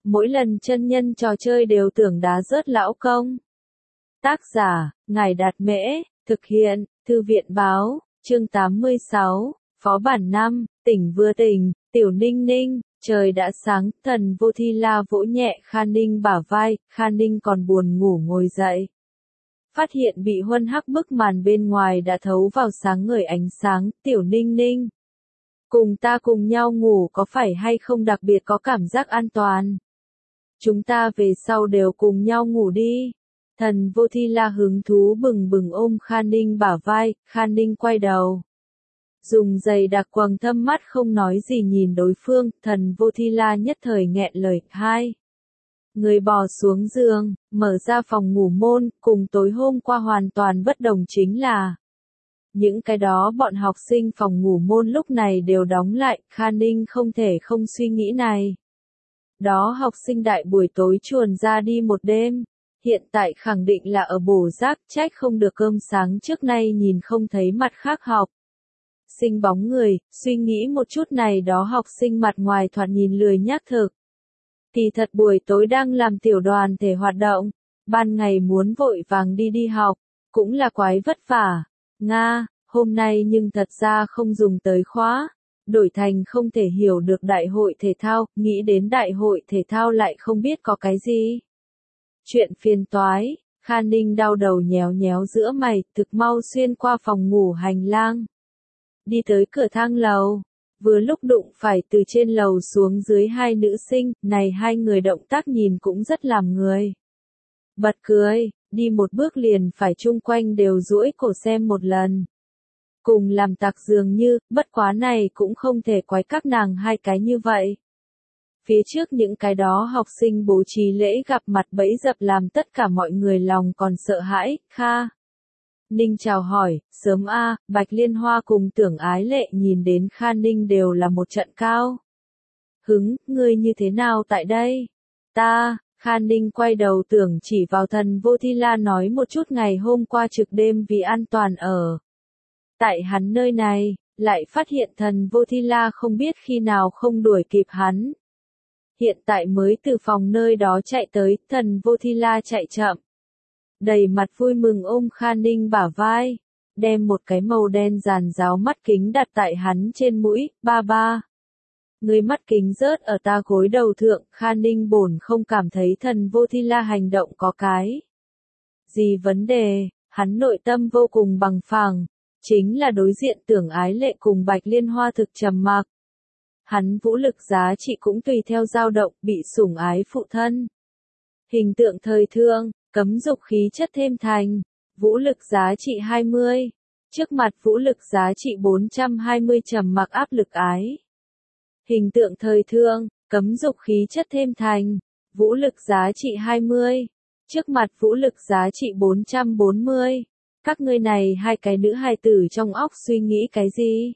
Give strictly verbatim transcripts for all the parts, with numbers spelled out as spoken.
mỗi lần chân nhân trò chơi đều tưởng đá rớt lão công. Tác giả, Ngài Đạt Mễ, thực hiện, Thư viện Báo, chương tám mươi sáu, Phó bản năm, tỉnh vừa tỉnh, Tiểu Ninh Ninh, trời đã sáng, Thần Vô Thi La vỗ nhẹ Kha Ninh bả vai, Kha Ninh còn buồn ngủ ngồi dậy. Phát hiện bị huân hắc bức màn bên ngoài đã thấu vào sáng ngời ánh sáng, Tiểu Ninh Ninh. Cùng ta cùng nhau ngủ có phải hay không đặc biệt có cảm giác an toàn? Chúng ta về sau đều cùng nhau ngủ đi. Thần Vô Thi La hứng thú bừng bừng ôm Kha Ninh bả vai, Kha Ninh quay đầu. Dùng giày đặc quầng thâm mắt không nói gì nhìn đối phương, Thần Vô Thi La nhất thời nghẹn lời, hai. Người bò xuống giường, mở ra phòng ngủ môn, cùng tối hôm qua hoàn toàn bất đồng chính là những cái đó bọn học sinh phòng ngủ môn lúc này đều đóng lại, Kha Ninh không thể không suy nghĩ này. Đó học sinh đại buổi tối chuồn ra đi một đêm, hiện tại khẳng định là ở bổ rác, trách không được cơm sáng trước nay nhìn không thấy mặt khác học. Sinh bóng người, suy nghĩ một chút này đó học sinh mặt ngoài thoạt nhìn lười nhác thực. Thì thật buổi tối đang làm tiểu đoàn thể hoạt động, ban ngày muốn vội vàng đi đi học, cũng là quái vất vả. Nga, hôm nay nhưng thật ra không dùng tới khóa, đổi thành không thể hiểu được đại hội thể thao, nghĩ đến đại hội thể thao lại không biết có cái gì. Chuyện phiền toái, Kha Ninh đau đầu nhéo nhéo giữa mày, thực mau xuyên qua phòng ngủ hành lang. Đi tới cửa thang lầu, vừa lúc đụng phải từ trên lầu xuống dưới hai nữ sinh, này hai người động tác nhìn cũng rất làm người. Bật cười, đi một bước liền phải chung quanh đều duỗi cổ xem một lần. Cùng làm tặc dường như, bất quá này cũng không thể quái các nàng hai cái như vậy. Phía trước những cái đó học sinh bố trí lễ gặp mặt bẫy dập làm tất cả mọi người lòng còn sợ hãi, Kha Ninh chào hỏi, sớm a, Bạch Liên Hoa cùng Tưởng Ái Lệ nhìn đến Kha Ninh đều là một trận cao. Hứng, ngươi như thế nào tại đây? Ta, Kha Ninh quay đầu tưởng chỉ vào Thần Vô Thi La nói một chút ngày hôm qua trực đêm vì an toàn ở. Tại hắn nơi này, lại phát hiện Thần Vô Thi La không biết khi nào không đuổi kịp hắn. Hiện tại mới từ phòng nơi đó chạy tới, Thần Vô Thi La chạy chậm. Đầy mặt vui mừng ôm Kha Ninh bả vai, đem một cái màu đen giàn giáo mắt kính đặt tại hắn trên mũi, ba ba. Người mắt kính rớt ở ta gối đầu thượng, Kha Ninh bổn không cảm thấy Thần Vô Thi La hành động có cái gì vấn đề, hắn nội tâm vô cùng bằng phẳng, chính là đối diện Tưởng Ái Lệ cùng Bạch Liên Hoa thực trầm mặc. Hắn vũ lực giá trị cũng tùy theo dao động, bị sủng ái phụ thân. Hình tượng thời thương, cấm dục khí chất thêm thành, vũ lực giá trị hai mươi, trước mặt vũ lực giá trị bốn trăm hai mươi trầm mặc áp lực ái. Hình tượng thời thương, cấm dục khí chất thêm thành, vũ lực giá trị hai mươi, trước mặt vũ lực giá trị bốn trăm bốn mươi. Các ngươi này hai cái nữ hài tử trong óc suy nghĩ cái gì?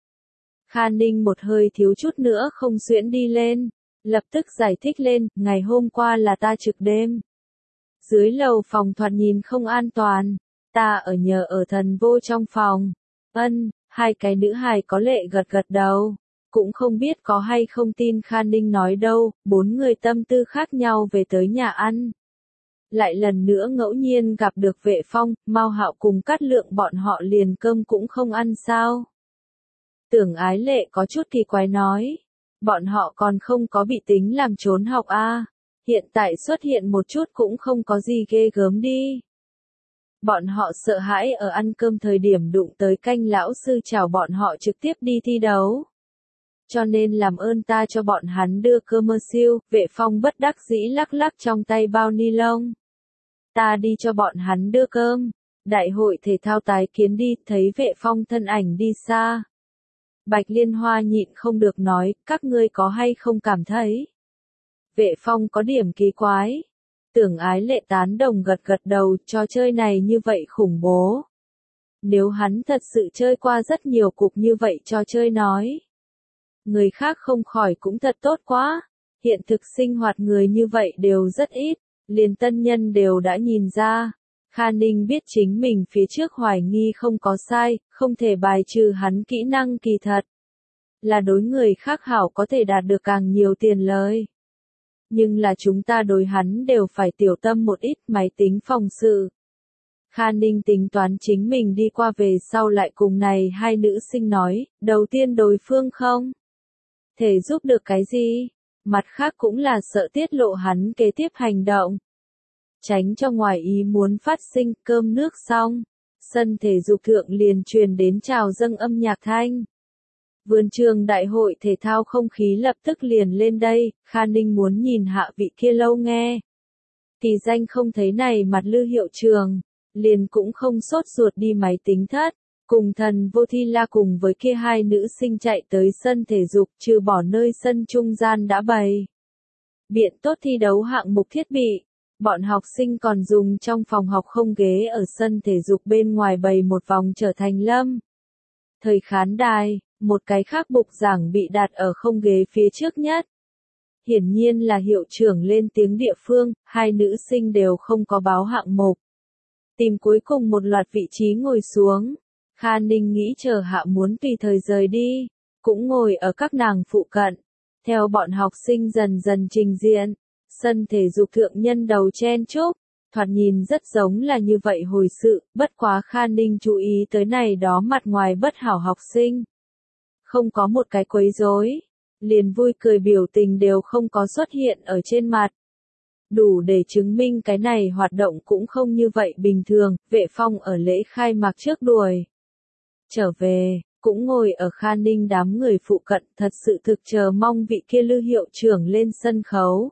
Kha Ninh một hơi thiếu chút nữa không xuyễn đi lên, lập tức giải thích lên, ngày hôm qua là ta trực đêm. Dưới lầu phòng thoạt nhìn không an toàn, ta ở nhờ ở Thần Vô trong phòng. Ân, hai cái nữ hài có lệ gật gật đầu, cũng không biết có hay không tin Kha Ninh nói đâu, bốn người tâm tư khác nhau về tới nhà ăn. Lại lần nữa ngẫu nhiên gặp được Vệ Phong, Mao Hạo cùng Cát Lượng bọn họ liền cơm cũng không ăn sao. Tưởng Ái Lệ có chút kỳ quái nói, bọn họ còn không có bị tính làm trốn học a, à. Hiện tại xuất hiện một chút cũng không có gì ghê gớm đi. Bọn họ sợ hãi ở ăn cơm thời điểm đụng tới canh lão sư chào bọn họ trực tiếp đi thi đấu. Cho nên làm ơn ta cho bọn hắn đưa cơm mơ siêu, Vệ Phong bất đắc dĩ lắc lắc trong tay bao ni lông. Ta đi cho bọn hắn đưa cơm, đại hội thể thao tái kiến đi, thấy Vệ Phong thân ảnh đi xa. Bạch Liên Hoa nhịn không được nói, các ngươi có hay không cảm thấy Vệ Phong có điểm kỳ quái. Tưởng Ái Lệ tán đồng gật gật đầu, trò chơi này như vậy khủng bố. Nếu hắn thật sự chơi qua rất nhiều cục như vậy trò chơi nói, người khác không khỏi cũng thật tốt quá. Hiện thực sinh hoạt người như vậy đều rất ít, liền tân nhân đều đã nhìn ra. Kha Ninh biết chính mình phía trước hoài nghi không có sai, không thể bài trừ hắn kỹ năng kỳ thật. Là đối người khác hảo có thể đạt được càng nhiều tiền lời. nhưng là chúng ta đối hắn đều phải tiểu tâm một ít máy tính phòng sự. Kha Ninh tính toán chính mình đi qua về sau lại cùng này hai nữ sinh nói, đầu tiên đối phương không thể giúp được cái gì, mặt khác cũng là sợ tiết lộ hắn kế tiếp hành động. Tránh cho ngoài ý muốn phát sinh, cơm nước xong, sân thể dục thượng liền truyền đến chào dâng âm nhạc thanh. Vườn trường đại hội thể thao không khí lập tức liền lên đây, Kha Ninh muốn nhìn hạ vị kia lâu nghe. Kỳ danh không thấy này mặt Lư hiệu trường, liền cũng không sốt ruột đi máy tính thất, cùng thần vô thi la cùng với kia hai nữ sinh chạy tới sân thể dục trừ bỏ nơi sân trung gian đã bày. Biện tốt thi đấu hạng mục thiết bị, bọn học sinh còn dùng trong phòng học không ghế ở sân thể dục bên ngoài bày một vòng trở thành lâm. Thời khán đài, một cái khác bục giảng bị đặt ở không ghế phía trước nhất. Hiển nhiên là hiệu trưởng lên tiếng địa phương, hai nữ sinh đều không có báo hạng mục. Tìm cuối cùng một loạt vị trí ngồi xuống. Kha Ninh nghĩ chờ hạ muốn tùy thời rời đi, cũng ngồi ở các nàng phụ cận. Theo bọn học sinh dần dần trình diện, sân thể dục thượng nhân đầu chen chúc, thoạt nhìn rất giống là như vậy hồi sự, bất quá Kha Ninh chú ý tới này đó mặt ngoài bất hảo học sinh. Không có một cái quấy rối, liền vui cười biểu tình đều không có xuất hiện ở trên mặt. Đủ để chứng minh cái này hoạt động cũng không như vậy bình thường, Vệ Phong ở lễ khai mạc trước đuổi. Trở về, cũng ngồi ở Kha Ninh đám người phụ cận thật sự thực chờ mong vị kia Lư hiệu trưởng lên sân khấu.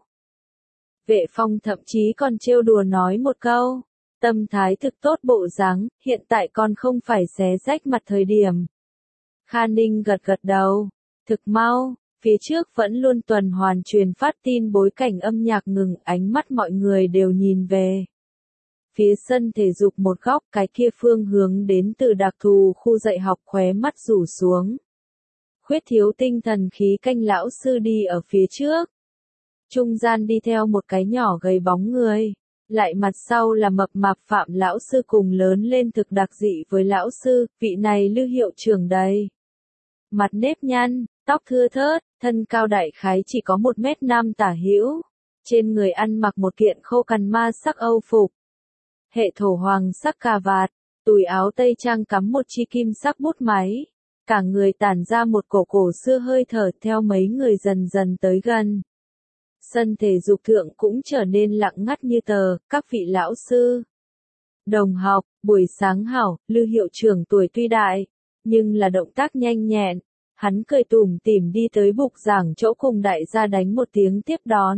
Vệ Phong thậm chí còn trêu đùa nói một câu, tâm thái thực tốt bộ dáng, hiện tại còn không phải xé rách mặt thời điểm. Kha Ninh gật gật đầu, thực mau, phía trước vẫn luôn tuần hoàn truyền phát tin bối cảnh âm nhạc ngừng, ánh mắt mọi người đều nhìn về. Phía sân thể dục một góc, cái kia phương hướng đến từ đặc thù khu dạy học, khóe mắt rủ xuống. Khuyết thiếu tinh thần khí canh lão sư đi ở phía trước. Trung gian đi theo một cái nhỏ gầy bóng người, lại mặt sau là mập mạp Phạm lão sư cùng lớn lên thực đặc dị với lão sư, vị này Lư hiệu trưởng đây. Mặt nếp nhăn, tóc thưa thớt, thân cao đại khái chỉ có một mét năm tả hữu, trên người ăn mặc một kiện khô cằn ma sắc Âu phục. Hệ thổ hoàng sắc cà vạt, túi áo tây trang cắm một chi kim sắc bút máy, cả người tản ra một cổ cổ xưa hơi thở theo mấy người dần dần tới gần. Sân thể dục thượng cũng trở nên lặng ngắt như tờ, các vị lão sư. Đồng học, buổi sáng hảo, Lư hiệu trưởng tuổi tuy đại, nhưng là động tác nhanh nhẹn, hắn cười tủm tỉm đi tới bục giảng chỗ cùng đại gia đánh một tiếng tiếp đón.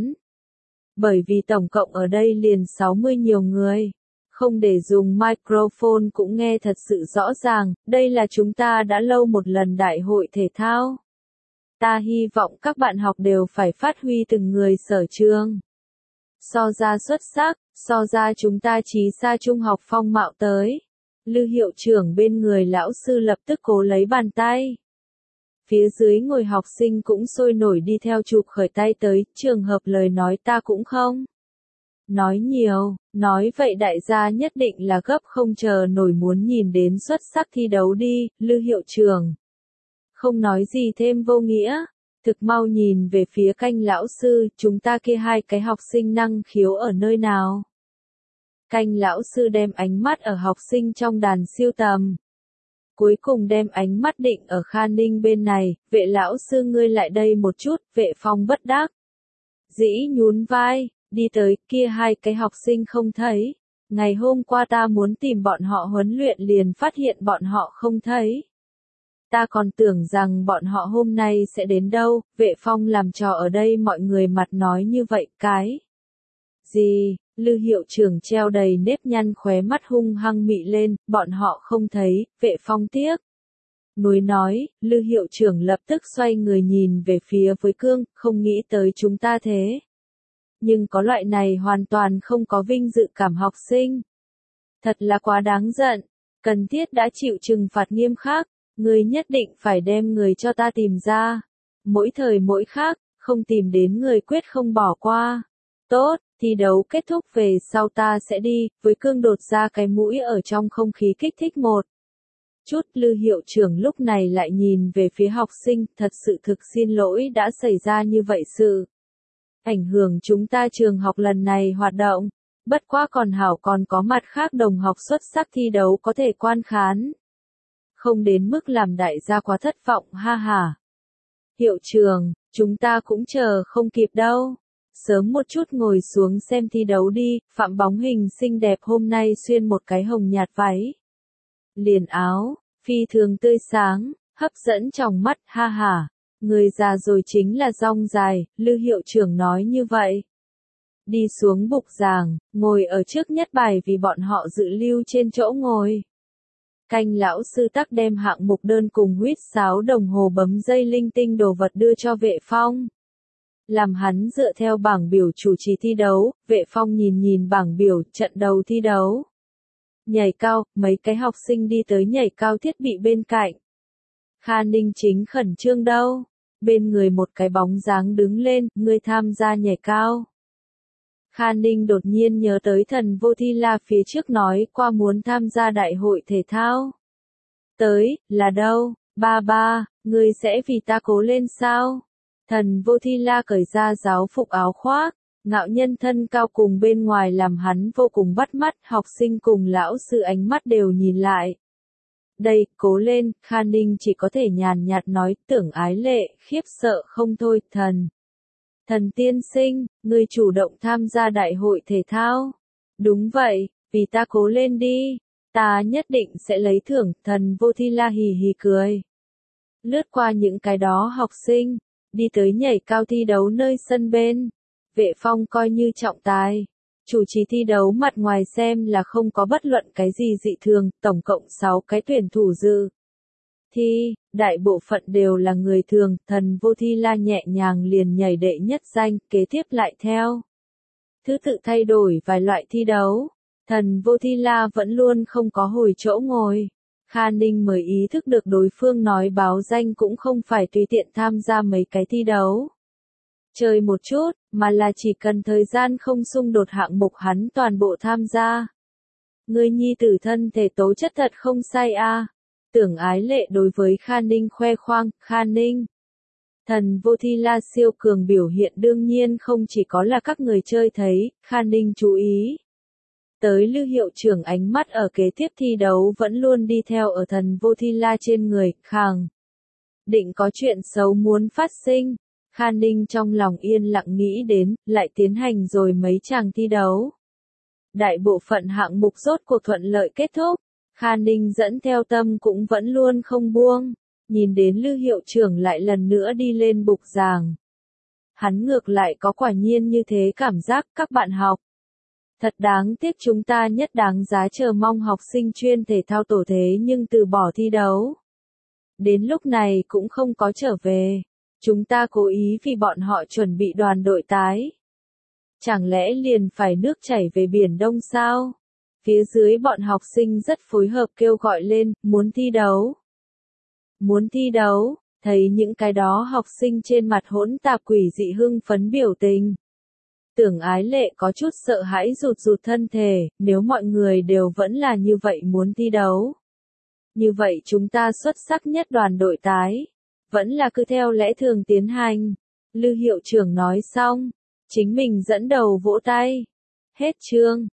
Bởi vì tổng cộng ở đây liền sáu mươi nhiều người. Không để dùng microphone cũng nghe thật sự rõ ràng, đây là chúng ta đã lâu một lần đại hội thể thao. Ta hy vọng các bạn học đều phải phát huy từng người sở trường. So ra xuất sắc, so ra chúng ta trí xa trung học phong mạo tới. Lư hiệu trưởng bên người lão sư lập tức cố lấy bàn tay. Phía dưới ngồi học sinh cũng sôi nổi đi theo chụp khởi tay tới, trường hợp lời nói ta cũng không nói nhiều, nói vậy đại gia nhất định là gấp không chờ nổi muốn nhìn đến xuất sắc thi đấu đi, Lư hiệu trưởng. Không nói gì thêm vô nghĩa, thực mau nhìn về phía canh lão sư, chúng ta kia hai cái học sinh năng khiếu ở nơi nào. Canh lão sư đem ánh mắt ở học sinh trong đàn siêu tầm. Cuối cùng đem ánh mắt định ở Kha Ninh bên này, vệ lão sư ngươi lại đây một chút, Vệ Phong bất đắc dĩ nhún vai. Đi tới, kia hai cái học sinh không thấy. Ngày hôm qua ta muốn tìm bọn họ huấn luyện liền phát hiện bọn họ không thấy. Ta còn tưởng rằng bọn họ hôm nay sẽ đến đâu, Vệ Phong làm trò ở đây mọi người mặt nói như vậy, cái gì, Lư hiệu trưởng treo đầy nếp nhăn khóe mắt hung hăng mị lên, bọn họ không thấy, Vệ Phong tiếc. Núi nói, Lư hiệu trưởng lập tức xoay người nhìn về phía với cương, không nghĩ tới chúng ta thế. Nhưng có loại này hoàn toàn không có vinh dự cảm học sinh. Thật là quá đáng giận, cần thiết đã chịu trừng phạt nghiêm khắc, người nhất định phải đem người cho ta tìm ra. Mỗi thời mỗi khác, không tìm đến người quyết không bỏ qua. Tốt, thi đấu kết thúc về sau ta sẽ đi, với cương đột ra cái mũi ở trong không khí kích thích một chút. Lư hiệu trưởng lúc này lại nhìn về phía học sinh, thật sự thực xin lỗi đã xảy ra như vậy sự. ảnh hưởng chúng ta trường học lần này hoạt động. Bất quá còn hảo còn có mặt khác đồng học xuất sắc thi đấu có thể quan khán. Không đến mức làm đại gia quá thất vọng ha ha. Hiệu trưởng, chúng ta cũng chờ không kịp đâu. Sớm một chút ngồi xuống xem thi đấu đi, Phạm bóng hình xinh đẹp hôm nay xuyên một cái hồng nhạt váy. Liền áo, phi thường tươi sáng, hấp dẫn trong mắt ha ha. Người già rồi chính là rong dài, Lư hiệu trưởng nói như vậy. Đi xuống bục giảng, ngồi ở trước nhất bài vì bọn họ dự lưu trên chỗ ngồi. Canh lão sư tắc đem hạng mục đơn cùng huýt sáo đồng hồ bấm dây linh tinh đồ vật đưa cho Vệ Phong. Làm hắn dựa theo bảng biểu chủ trì thi đấu, Vệ Phong nhìn nhìn bảng biểu trận đầu thi đấu. Nhảy cao, mấy cái học sinh đi tới nhảy cao thiết bị bên cạnh. Kha Ninh chính khẩn trương đâu. Bên người một cái bóng dáng đứng lên, người tham gia nhảy cao. Kha Ninh đột nhiên nhớ tới Thần Vô Thi La phía trước nói qua muốn tham gia đại hội thể thao. Tới, là đâu, ba ba, ngươi sẽ vì ta cố lên sao? Thần Vô Thi La cởi ra giáo phục áo khoác, ngạo nhân thân cao cùng bên ngoài làm hắn vô cùng bắt mắt, học sinh cùng lão sư ánh mắt đều nhìn lại. Đây, cố lên, Kha Ninh chỉ có thể nhàn nhạt nói, Tưởng Ái Lệ, khiếp sợ không thôi, thần. Thần tiên sinh, ngươi chủ động tham gia đại hội thể thao. Đúng vậy, vì ta cố lên đi. Ta nhất định sẽ lấy thưởng, Thần Vô Thi La hì hì cười. Lướt qua những cái đó học sinh, đi tới nhảy cao thi đấu nơi sân bên. Vệ Phong coi như trọng tài. Chủ trì thi đấu mặt ngoài xem là không có bất luận cái gì dị thường, tổng cộng sáu cái tuyển thủ dự. Thi, đại bộ phận đều là người thường, Thần Vô Thi La nhẹ nhàng liền nhảy đệ nhất danh, kế tiếp lại theo. Thứ tự thay đổi vài loại thi đấu, Thần Vô Thi La vẫn luôn không có hồi chỗ ngồi. Kha Ninh mới ý thức được đối phương nói báo danh cũng không phải tùy tiện tham gia mấy cái thi đấu. Chơi một chút, mà là chỉ cần thời gian không xung đột hạng mục hắn toàn bộ tham gia. Người nhi tử thân thể tố chất thật không sai a. À. Tưởng Ái Lệ đối với Kha Ninh khoe khoang, Kha Ninh. Thần Vô Thi La siêu cường biểu hiện đương nhiên không chỉ có là các người chơi thấy, Kha Ninh chú ý. Tới Lư hiệu trưởng ánh mắt ở kế tiếp thi đấu vẫn luôn đi theo ở Thần Vô Thi La trên người, khàng. Định có chuyện xấu muốn phát sinh. Kha Ninh trong lòng yên lặng nghĩ đến, lại tiến hành rồi mấy chàng thi đấu. Đại bộ phận hạng mục rốt cuộc thuận lợi kết thúc. Kha Ninh dẫn theo tâm cũng vẫn luôn không buông, nhìn đến Lư hiệu trưởng lại lần nữa đi lên bục giảng. Hắn ngược lại có quả nhiên như thế cảm giác các bạn học. Thật đáng tiếc chúng ta nhất đáng giá chờ mong học sinh chuyên thể thao tổ thế nhưng từ bỏ thi đấu. Đến lúc này cũng không có trở về. Chúng ta cố ý vì bọn họ chuẩn bị đoàn đội tái. Chẳng lẽ liền phải nước chảy về Biển Đông sao? Phía dưới bọn học sinh rất phối hợp kêu gọi lên, muốn thi đấu. Muốn thi đấu, thấy những cái đó học sinh trên mặt hỗn tạp quỷ dị hưng phấn biểu tình. Tưởng Ái Lệ có chút sợ hãi rụt rụt thân thể, nếu mọi người đều vẫn là như vậy muốn thi đấu. Như vậy chúng ta xuất sắc nhất đoàn đội tái. Vẫn là cứ theo lẽ thường tiến hành. Lư hiệu trưởng nói xong, chính mình dẫn đầu vỗ tay. Hết chương.